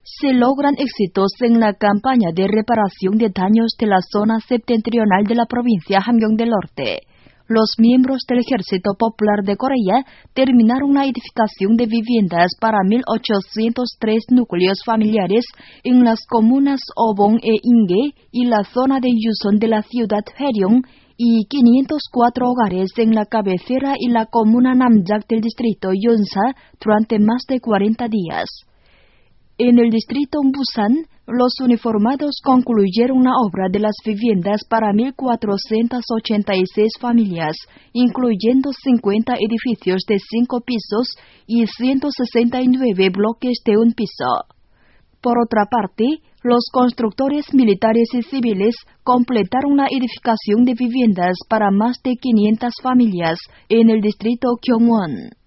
se logran éxitos en la campaña de reparación de daños de la zona septentrional de la provincia Hamgyong del Norte. Los miembros del Ejército Popular de Corea terminaron la edificación de viviendas para 1.803 núcleos familiares en las comunas Obong e Inge y la zona de Yuson de la ciudad Haeryong y 504 hogares en la cabecera y la comuna Namjak del distrito Yonsa durante más de 40 días. En el distrito Busan, los uniformados concluyeron la obra de las viviendas para 1.486 familias, incluyendo 50 edificios de 5 pisos y 169 bloques de un piso. Por otra parte, los constructores militares y civiles completaron la edificación de viviendas para más de 500 familias en el distrito Gyeongwon.